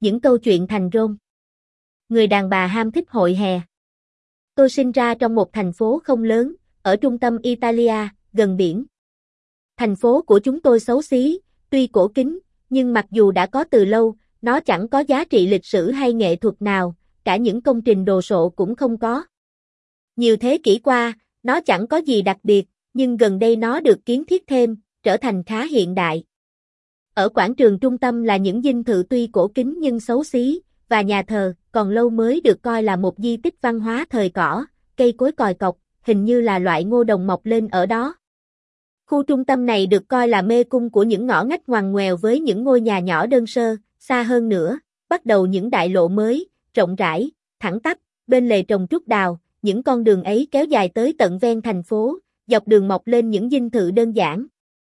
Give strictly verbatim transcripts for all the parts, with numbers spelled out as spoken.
những câu chuyện thành rôm. Người đàn bà ham thích hội hè. Tôi sinh ra trong một thành phố không lớn, ở trung tâm Italia, gần biển. Thành phố của chúng tôi xấu xí, tuy cổ kính, nhưng mặc dù đã có từ lâu, nó chẳng có giá trị lịch sử hay nghệ thuật nào, cả những công trình đồ sộ cũng không có. Nhiều thế kỷ qua, nó chẳng có gì đặc biệt, nhưng gần đây nó được kiến thiết thêm, trở thành khá hiện đại. Ở quảng trường trung tâm là những dinh thự tuy cổ kính nhưng xấu xí, và nhà thờ, còn lâu mới được coi là một di tích văn hóa thời cỏ, cây cối còi cọc, hình như là loại ngô đồng mọc lên ở đó. Khu trung tâm này được coi là mê cung của những ngõ ngách ngoằn ngoèo với những ngôi nhà nhỏ đơn sơ, xa hơn nữa, bắt đầu những đại lộ mới, rộng rãi, thẳng tắp, bên lề trồng trúc đào, những con đường ấy kéo dài tới tận ven thành phố, dọc đường mọc lên những dinh thự đơn giản.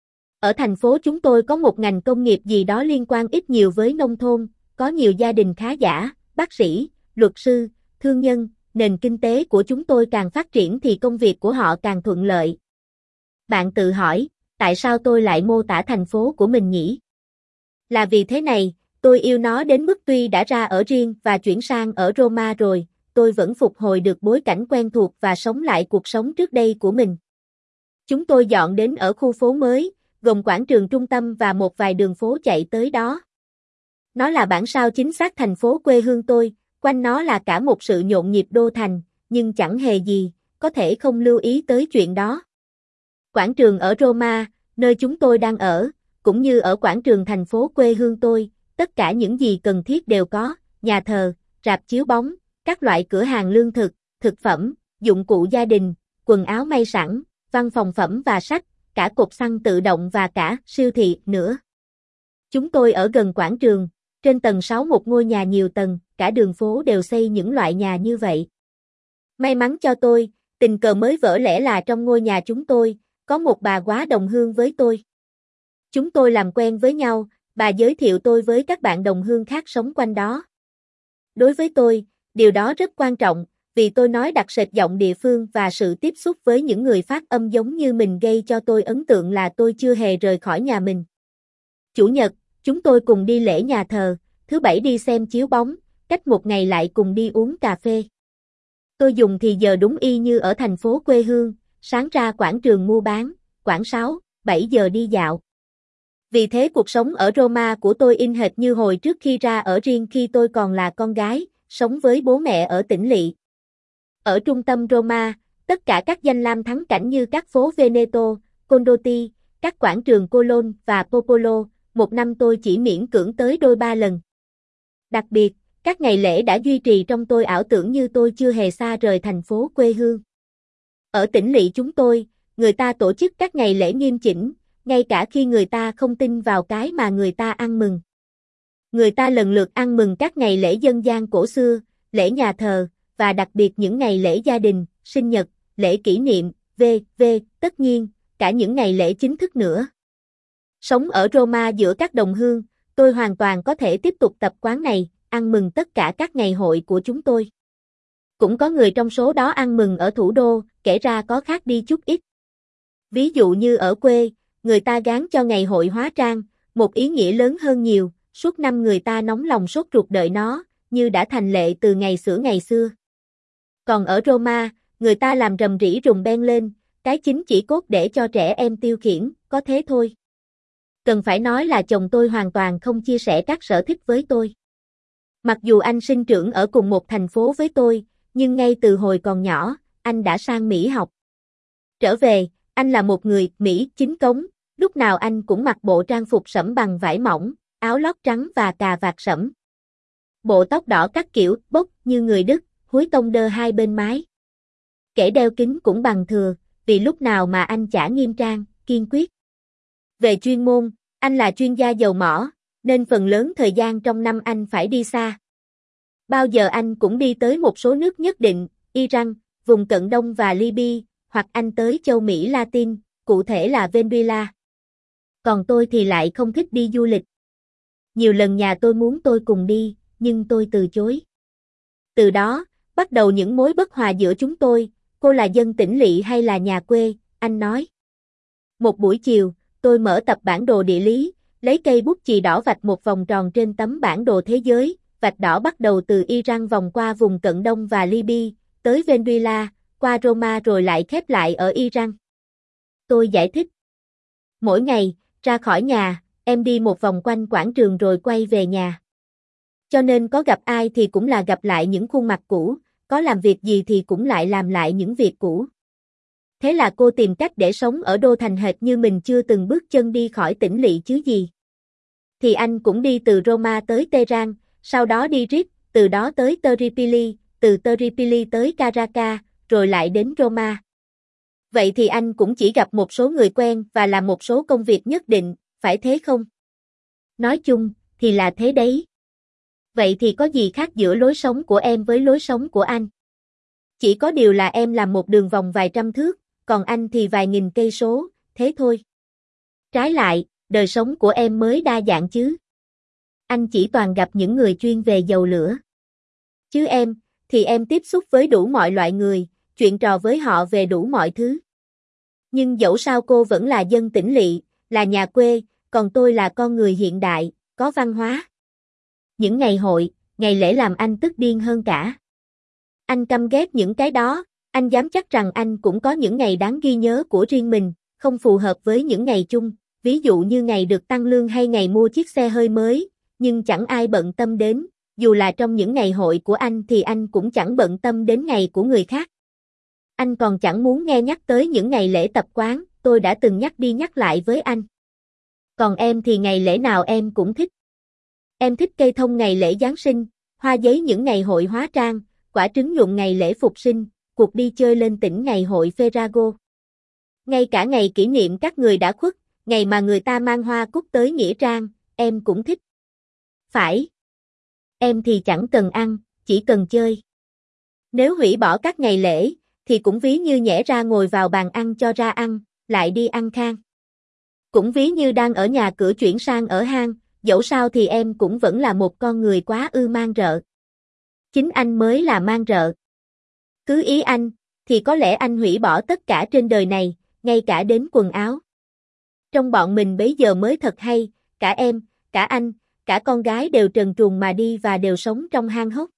Ở thành phố chúng tôi có một ngành công nghiệp gì đó liên quan ít nhiều với nông thôn, có nhiều gia đình khá giả, bác sĩ, luật sư, thương nhân, nền kinh tế của chúng tôi càng phát triển thì công việc của họ càng thuận lợi. Bạn tự hỏi, tại sao tôi lại mô tả thành phố của mình nhỉ? Là vì thế này, tôi yêu nó đến mức tuy đã ra ở riêng và chuyển sang ở Roma rồi, tôi vẫn phục hồi được bối cảnh quen thuộc và sống lại cuộc sống trước đây của mình. Chúng tôi dọn đến ở khu phố mới, gồm quảng trường trung tâm và một vài đường phố chạy tới đó. Nó là bản sao chính xác thành phố quê hương tôi, quanh nó là cả một sự nhộn nhịp đô thành, nhưng chẳng hề gì, có thể không lưu ý tới chuyện đó. Quảng trường ở Roma, nơi chúng tôi đang ở, cũng như ở quảng trường thành phố quê hương tôi, tất cả những gì cần thiết đều có, nhà thờ, rạp chiếu bóng, các loại cửa hàng lương thực, thực phẩm, dụng cụ gia đình, quần áo may sẵn, văn phòng phẩm và sách, cả cột xăng tự động và cả siêu thị nữa. Chúng tôi ở gần quảng trường, trên tầng sáu một ngôi nhà nhiều tầng, cả đường phố đều xây những loại nhà như vậy. May mắn cho tôi, tình cờ mới vỡ lẽ là trong ngôi nhà chúng tôi, có một bà quá đồng hương với tôi. Chúng tôi làm quen với nhau, bà giới thiệu tôi với các bạn đồng hương khác sống quanh đó. Đối với tôi, điều đó rất quan trọng, vì tôi nói đặc sệt giọng địa phương và sự tiếp xúc với những người phát âm giống như mình gây cho tôi ấn tượng là tôi chưa hề rời khỏi nhà mình. Chủ nhật, chúng tôi cùng đi lễ nhà thờ, thứ bảy đi xem chiếu bóng, cách một ngày lại cùng đi uống cà phê. Tôi dùng thì giờ đúng y như ở thành phố quê hương, sáng ra quảng trường mua bán, khoảng sáu, bảy giờ đi dạo. Vì thế cuộc sống ở Roma của tôi in hệt như hồi trước khi ra ở riêng khi tôi còn là con gái, sống với bố mẹ ở tỉnh lỵ. Ở trung tâm Roma, tất cả các danh lam thắng cảnh như các phố Veneto, Condotti, các quảng trường Colon và Popolo, một năm tôi chỉ miễn cưỡng tới đôi ba lần. Đặc biệt, các ngày lễ đã duy trì trong tôi ảo tưởng như tôi chưa hề xa rời thành phố quê hương. Ở tỉnh lỵ chúng tôi, người ta tổ chức các ngày lễ nghiêm chỉnh, ngay cả khi người ta không tin vào cái mà người ta ăn mừng. Người ta lần lượt ăn mừng các ngày lễ dân gian cổ xưa, lễ nhà thờ, và đặc biệt những ngày lễ gia đình, sinh nhật, lễ kỷ niệm, vân vân, tất nhiên, cả những ngày lễ chính thức nữa. Sống ở Roma giữa các đồng hương, tôi hoàn toàn có thể tiếp tục tập quán này, ăn mừng tất cả các ngày hội của chúng tôi. Cũng có người trong số đó ăn mừng ở thủ đô, kể ra có khác đi chút ít. Ví dụ như ở quê, người ta gán cho ngày hội hóa trang, một ý nghĩa lớn hơn nhiều, suốt năm người ta nóng lòng sốt ruột đợi nó, như đã thành lệ từ ngày xưa ngày xưa. Còn ở Roma, người ta làm rầm rĩ rùng beng lên, cái chính chỉ cốt để cho trẻ em tiêu khiển, có thế thôi. Cần phải nói là chồng tôi hoàn toàn không chia sẻ các sở thích với tôi. Mặc dù anh sinh trưởng ở cùng một thành phố với tôi, nhưng ngay từ hồi còn nhỏ, anh đã sang Mỹ học. Trở về, anh là một người Mỹ chính cống, lúc nào anh cũng mặc bộ trang phục sẫm bằng vải mỏng, áo lót trắng và cà vạt sẫm. Bộ tóc đỏ các kiểu, bốc như người Đức, húi tông đơ hai bên mái. Kẻ đeo kính cũng bằng thừa, vì lúc nào mà anh chả nghiêm trang, kiên quyết. Về chuyên môn, anh là chuyên gia dầu mỏ, nên phần lớn thời gian trong năm anh phải đi xa. Bao giờ anh cũng đi tới một số nước nhất định, Iran, vùng Cận Đông và Libya, hoặc anh tới châu Mỹ Latin, cụ thể là Venezuela. Còn tôi thì lại không thích đi du lịch. Nhiều lần nhà tôi muốn tôi cùng đi, nhưng tôi từ chối. Từ đó, bắt đầu những mối bất hòa giữa chúng tôi, cô là dân tỉnh lỵ hay là nhà quê, anh nói. Một buổi chiều, tôi mở tập bản đồ địa lý, lấy cây bút chì đỏ vạch một vòng tròn trên tấm bản đồ thế giới, vạch đỏ bắt đầu từ Iran vòng qua vùng Cận Đông và Libya, tới Venezuela, qua Roma rồi lại khép lại ở Iran. Tôi giải thích. Mỗi ngày, ra khỏi nhà, em đi một vòng quanh quảng trường rồi quay về nhà. Cho nên có gặp ai thì cũng là gặp lại những khuôn mặt cũ, có làm việc gì thì cũng lại làm lại những việc cũ. Thế là cô tìm cách để sống ở đô thành hệt như mình chưa từng bước chân đi khỏi tỉnh lỵ chứ gì. Thì anh cũng đi từ Roma tới Tehran, sau đó đi Rif, từ đó tới Tripoli, từ Tripoli tới Caracas, rồi lại đến Roma. Vậy thì anh cũng chỉ gặp một số người quen và làm một số công việc nhất định, phải thế không? Nói chung, thì là thế đấy. Vậy thì có gì khác giữa lối sống của em với lối sống của anh? Chỉ có điều là em làm một đường vòng vài trăm thước, còn anh thì vài nghìn cây số, thế thôi. Trái lại, đời sống của em mới đa dạng chứ. Anh chỉ toàn gặp những người chuyên về dầu lửa. Chứ em, thì em tiếp xúc với đủ mọi loại người, chuyện trò với họ về đủ mọi thứ. Nhưng dẫu sao cô vẫn là dân tỉnh lỵ, là nhà quê, còn tôi là con người hiện đại, có văn hóa. Những ngày hội, ngày lễ làm anh tức điên hơn cả. Anh căm ghét những cái đó, anh dám chắc rằng anh cũng có những ngày đáng ghi nhớ của riêng mình, không phù hợp với những ngày chung, ví dụ như ngày được tăng lương hay ngày mua chiếc xe hơi mới, nhưng chẳng ai bận tâm đến, dù là trong những ngày hội của anh thì anh cũng chẳng bận tâm đến ngày của người khác. Anh còn chẳng muốn nghe nhắc tới những ngày lễ tập quán, tôi đã từng nhắc đi nhắc lại với anh. Còn em thì ngày lễ nào em cũng thích. Em thích cây thông ngày lễ Giáng sinh, hoa giấy những ngày hội hóa trang, quả trứng nhuộm ngày lễ phục sinh, cuộc đi chơi lên tỉnh ngày hội Ferago. Ngay cả ngày kỷ niệm các người đã khuất, ngày mà người ta mang hoa cúc tới nghĩa trang, em cũng thích. Phải. Em thì chẳng cần ăn, chỉ cần chơi. Nếu hủy bỏ các ngày lễ, thì cũng ví như nhẽ ra ngồi vào bàn ăn cho ra ăn, lại đi ăn khang. Cũng ví như đang ở nhà cửa chuyển sang ở hang, dẫu sao thì em cũng vẫn là một con người quá ư mang rợ. Chính anh mới là mang rợ. Cứ ý anh, thì có lẽ anh hủy bỏ tất cả trên đời này, ngay cả đến quần áo. Trong bọn mình bấy giờ mới thật hay, cả em, cả anh, cả con gái đều trần truồng mà đi và đều sống trong hang hốc.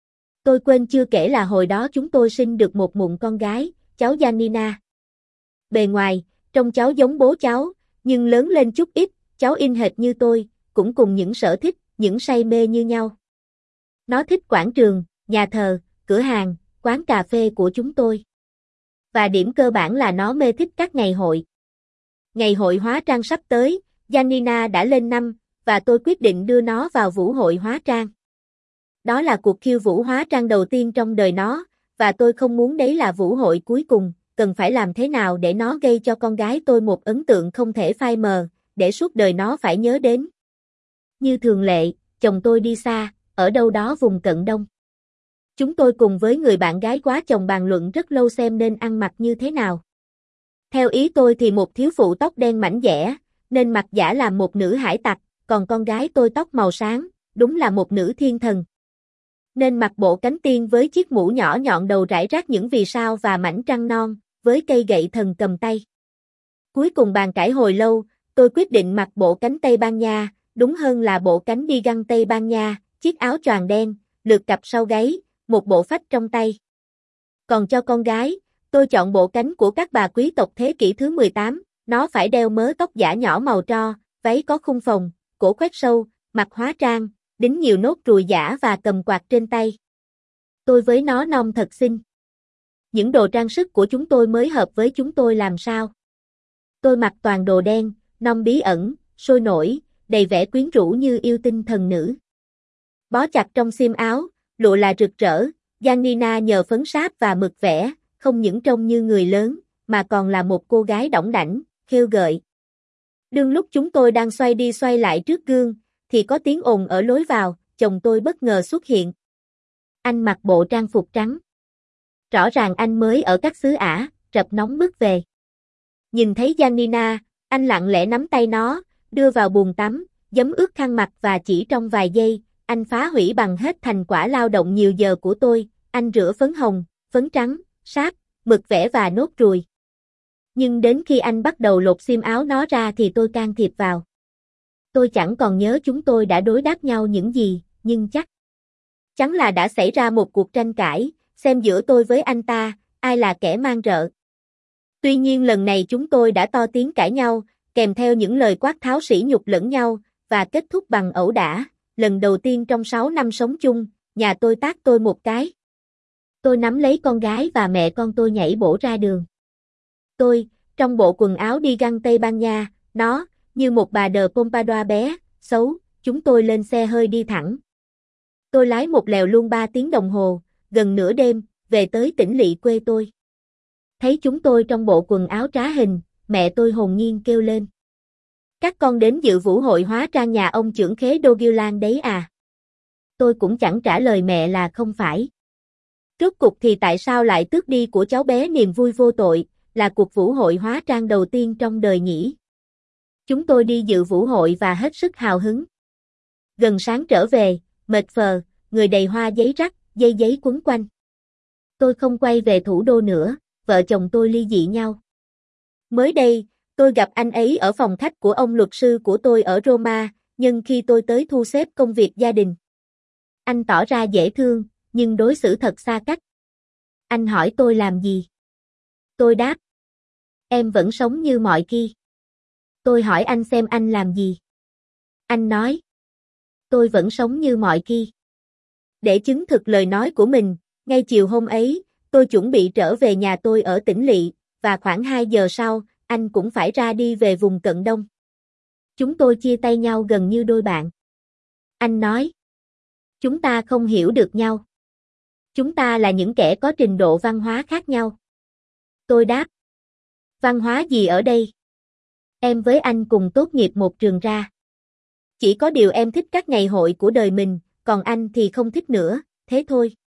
Tôi quên chưa kể là hồi đó chúng tôi sinh được một mụn con gái, cháu Janina. Bề ngoài, trông cháu giống bố cháu, nhưng lớn lên chút ít, cháu in hệt như tôi, cũng cùng những sở thích, những say mê như nhau. Nó thích quảng trường, nhà thờ, cửa hàng, quán cà phê của chúng tôi. Và điểm cơ bản là nó mê thích các ngày hội. Ngày hội hóa trang sắp tới, Janina đã lên năm, và tôi quyết định đưa nó vào vũ hội hóa trang. Đó là cuộc khiêu vũ hóa trang đầu tiên trong đời nó, và tôi không muốn đấy là vũ hội cuối cùng, cần phải làm thế nào để nó gây cho con gái tôi một ấn tượng không thể phai mờ, để suốt đời nó phải nhớ đến. Như thường lệ, chồng tôi đi xa, ở đâu đó vùng Cận Đông. Chúng tôi cùng với người bạn gái quá chồng bàn luận rất lâu xem nên ăn mặc như thế nào. Theo ý tôi thì một thiếu phụ tóc đen mảnh dẻ, nên mặc giả làm một nữ hải tặc, còn con gái tôi tóc màu sáng, đúng là một nữ thiên thần. Nên mặc bộ cánh tiên với chiếc mũ nhỏ nhọn đầu rải rác những vì sao và mảnh trăng non, với cây gậy thần cầm tay. Cuối cùng bàn cãi hồi lâu, tôi quyết định mặc bộ cánh Tây Ban Nha, đúng hơn là bộ cánh đi găng Tây Ban Nha, chiếc áo choàng đen, lượt cặp sau gáy, một bộ phách trong tay. Còn cho con gái, tôi chọn bộ cánh của các bà quý tộc thế kỷ thứ mười tám, nó phải đeo mớ tóc giả nhỏ màu tro, váy có khung phồng, cổ khoét sâu, mặt hóa trang, đính nhiều nốt ruồi giả và cầm quạt trên tay. Tôi với nó non thật xinh. Những đồ trang sức của chúng tôi mới hợp với chúng tôi làm sao. Tôi mặc toàn đồ đen, non bí ẩn, sôi nổi, đầy vẻ quyến rũ như yêu tinh thần nữ. Bó chặt trong xiêm áo, lụa là rực rỡ, Janina nhờ phấn sáp và mực vẽ, không những trông như người lớn, mà còn là một cô gái đỏng đảnh, khêu gợi. Đương lúc chúng tôi đang xoay đi xoay lại trước gương, thì có tiếng ồn ở lối vào, chồng tôi bất ngờ xuất hiện. Anh mặc bộ trang phục trắng. Rõ ràng anh mới ở các xứ Ả, Rập nóng bước về. Nhìn thấy Janina, anh lặng lẽ nắm tay nó, đưa vào bồn tắm, giấm ướt khăn mặt và chỉ trong vài giây, anh phá hủy bằng hết thành quả lao động nhiều giờ của tôi, anh rửa phấn hồng, phấn trắng, sáp, mực vẽ và nốt ruồi. Nhưng đến khi anh bắt đầu lột xiêm áo nó ra thì tôi can thiệp vào. Tôi chẳng còn nhớ chúng tôi đã đối đáp nhau những gì, nhưng chắc chắn là đã xảy ra một cuộc tranh cãi, xem giữa tôi với anh ta, ai là kẻ mang rợ. Tuy nhiên lần này chúng tôi đã to tiếng cãi nhau, kèm theo những lời quát tháo sỉ nhục lẫn nhau, và kết thúc bằng ẩu đả. Lần đầu tiên trong sáu năm sống chung, nhà tôi tát tôi một cái. Tôi nắm lấy con gái và mẹ con tôi nhảy bổ ra đường. Tôi, trong bộ quần áo đi găng Tây Ban Nha, nó, như một bà đờ Pompadour bé, xấu, chúng tôi lên xe hơi đi thẳng. Tôi lái một lèo luôn ba tiếng đồng hồ, gần nửa đêm, về tới tỉnh lỵ quê tôi. Thấy chúng tôi trong bộ quần áo trá hình, mẹ tôi hồn nhiên kêu lên. Các con đến dự vũ hội hóa trang nhà ông trưởng khế Dogilan đấy à? Tôi cũng chẳng trả lời mẹ là không phải. Rốt cục thì tại sao lại tước đi của cháu bé niềm vui vô tội, là cuộc vũ hội hóa trang đầu tiên trong đời nhỉ? Chúng tôi đi dự vũ hội và hết sức hào hứng. Gần sáng trở về, mệt phờ, người đầy hoa giấy rắc, dây giấy quấn quanh. Tôi không quay về thủ đô nữa, vợ chồng tôi ly dị nhau. Mới đây, tôi gặp anh ấy ở phòng khách của ông luật sư của tôi ở Roma, nhưng khi tôi tới thu xếp công việc gia đình. Anh tỏ ra dễ thương, nhưng đối xử thật xa cách. Anh hỏi tôi làm gì? Tôi đáp. Em vẫn sống như mọi khi. Tôi hỏi anh xem anh làm gì? Anh nói. Tôi vẫn sống như mọi khi. Để chứng thực lời nói của mình, ngay chiều hôm ấy, tôi chuẩn bị trở về nhà tôi ở tỉnh lỵ, và khoảng hai giờ sau, anh cũng phải ra đi về vùng cận đông. Chúng tôi chia tay nhau gần như đôi bạn. Anh nói. Chúng ta không hiểu được nhau. Chúng ta là những kẻ có trình độ văn hóa khác nhau. Tôi đáp. Văn hóa gì ở đây? Em với anh cùng tốt nghiệp một trường ra. Chỉ có điều em thích các ngày hội của đời mình, còn anh thì không thích nữa, thế thôi.